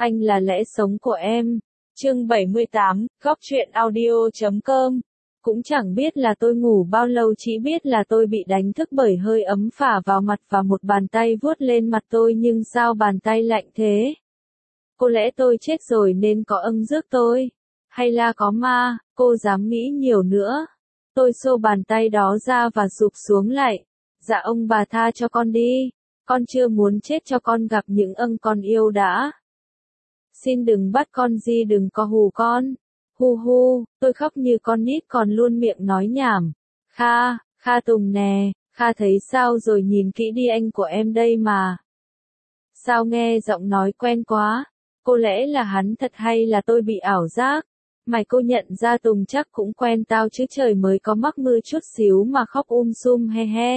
Anh là lẽ sống của em. Chương 78, góc truyện audio.com. Cũng chẳng biết là tôi ngủ bao lâu, chỉ biết là tôi bị đánh thức bởi hơi ấm phả vào mặt và một bàn tay vuốt lên mặt tôi, nhưng sao bàn tay lạnh thế? Có lẽ tôi chết rồi nên có âng rước tôi. Hay là có ma, cô dám nghĩ nhiều nữa. Tôi xô bàn tay đó ra và rụp xuống lại. Dạ ông bà tha cho con đi. Con chưa muốn chết cho con gặp những con yêu đã. Xin đừng bắt con Di, đừng có hù con. Hu hu, tôi khóc như con nít còn luôn miệng nói nhảm. Kha Tùng nè, Kha thấy sao rồi, nhìn kỹ đi, anh của em đây mà. Sao nghe giọng nói quen quá? Có lẽ là hắn thật hay là tôi bị ảo giác? Mày cô nhận ra Tùng chắc cũng quen tao chứ, trời mới có mắc mưa chút xíu mà khóc sum he he.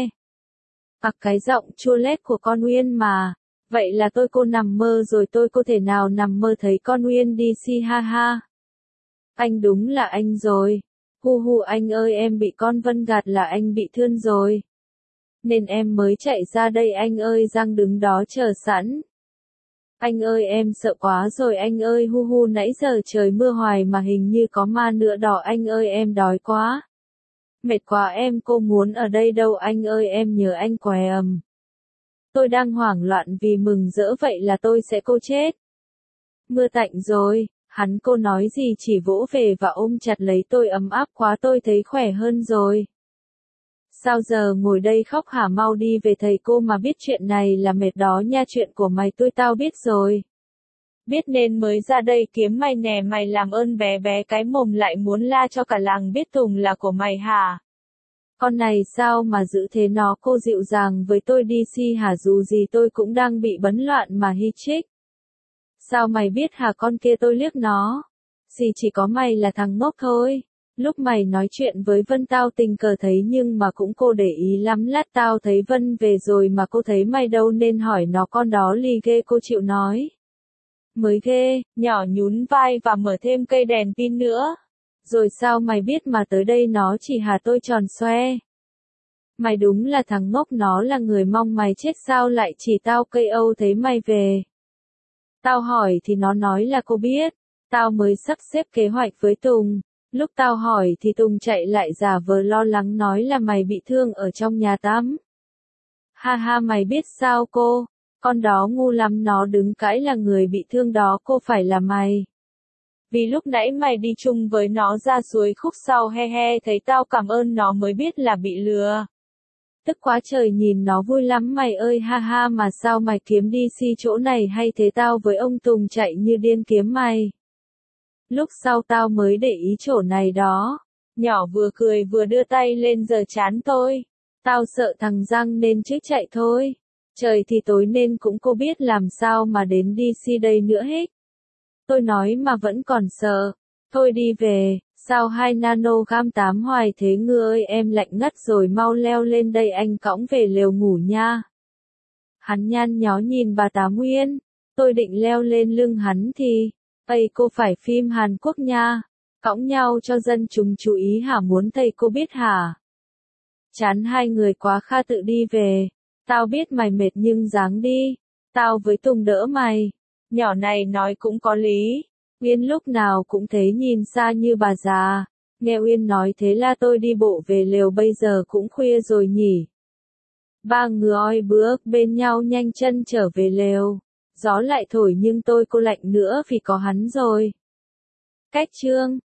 Cái giọng chua lét của con Uyên mà. Vậy là cô nằm mơ rồi, tôi có thể nào nằm mơ thấy con Uyên đi si ha ha. Anh đúng là anh rồi. Hu hu, anh ơi, em bị con Vân gạt là anh bị thương rồi. Nên em mới chạy ra đây anh ơi, Giang đứng đó chờ sẵn. Anh ơi em sợ quá rồi anh ơi, hu hu, nãy giờ trời mưa hoài mà hình như có ma nữa đó anh ơi, em đói quá. Mệt quá em, cô muốn ở đây đâu anh ơi, em nhớ anh què ầm. Tôi đang hoảng loạn vì mừng rỡ, vậy là tôi sẽ chết. Mưa tạnh rồi, hắn cô nói gì chỉ vỗ về và ôm chặt lấy tôi, ấm áp quá, tôi thấy khỏe hơn rồi. Sao giờ ngồi đây khóc hả, mau đi về thầy cô mà biết chuyện này là mệt đó nha, chuyện của mày tao biết rồi. Biết nên mới ra đây kiếm mày nè, mày làm ơn bé bé cái mồm lại muốn la cho cả làng biết Tùng là của mày hả? Con này sao mà dữ thế, nó cô dịu dàng với tôi đi si hả, dù gì tôi cũng đang bị bấn loạn mà hi chích. Sao mày biết hả con kia, tôi liếc nó. Gì chỉ có mày là thằng ngốc thôi. Lúc mày nói chuyện với Vân tao tình cờ thấy nhưng mà cũng cô để ý lắm, lát tao thấy Vân về rồi mà cô thấy mày đâu nên hỏi nó, con đó lì ghê, cô chịu nói. Mới ghê, nhỏ nhún vai và mở thêm cây đèn pin nữa. Rồi sao mày biết mà tới đây nó chỉ hả, tôi tròn xoe. Mày đúng là thằng ngốc, nó là người mong mày chết sao lại chỉ tao cây âu thấy mày về. Tao hỏi thì nó nói là cô biết. Tao mới sắp xếp kế hoạch với Tùng. Lúc tao hỏi thì Tùng chạy lại giả vờ lo lắng nói là mày bị thương ở trong nhà tắm. Ha ha, mày biết sao cô? Con đó ngu lắm, nó đứng cãi là người bị thương đó cô phải là mày. Vì lúc nãy mày đi chung với nó ra suối khúc sau he he thấy tao cảm ơn nó mới biết là bị lừa. Tức quá trời, nhìn nó vui lắm mày ơi, ha ha, mà sao mày kiếm đi si chỗ này hay thế, tao với ông Tùng chạy như điên kiếm mày. Lúc sau tao mới để ý chỗ này đó. Nhỏ vừa cười vừa đưa tay lên giở trán tôi. Tao sợ thằng Giang nên chứ chạy thôi. Trời thì tối nên cũng cô biết làm sao mà đến đi si đây nữa hết. Tôi nói mà vẫn còn sợ. Thôi đi về, sao 2 nanogam 8 hoài thế ngư ơi, em lạnh ngắt rồi, mau leo lên đây anh cõng về lều ngủ nha. Hắn nhăn nhó nhìn bà Tám Nguyên. Tôi định leo lên lưng hắn thì, cô phải phim Hàn Quốc nha. Cõng nhau cho dân chúng chú ý hả, muốn thầy cô biết hả? Chán hai người quá, Kha tự đi về. Tao biết mày mệt nhưng ráng đi. Tao với Tùng đỡ mày. Nhỏ này nói cũng có lý. Uyên lúc nào cũng thế, nhìn xa như bà già. Nghe Uyên nói thế là tôi đi bộ về lều, bây giờ cũng khuya rồi nhỉ. Ba người bước bên nhau nhanh chân trở về lều. Gió lại thổi nhưng cô lạnh nữa vì có hắn rồi. Cách chương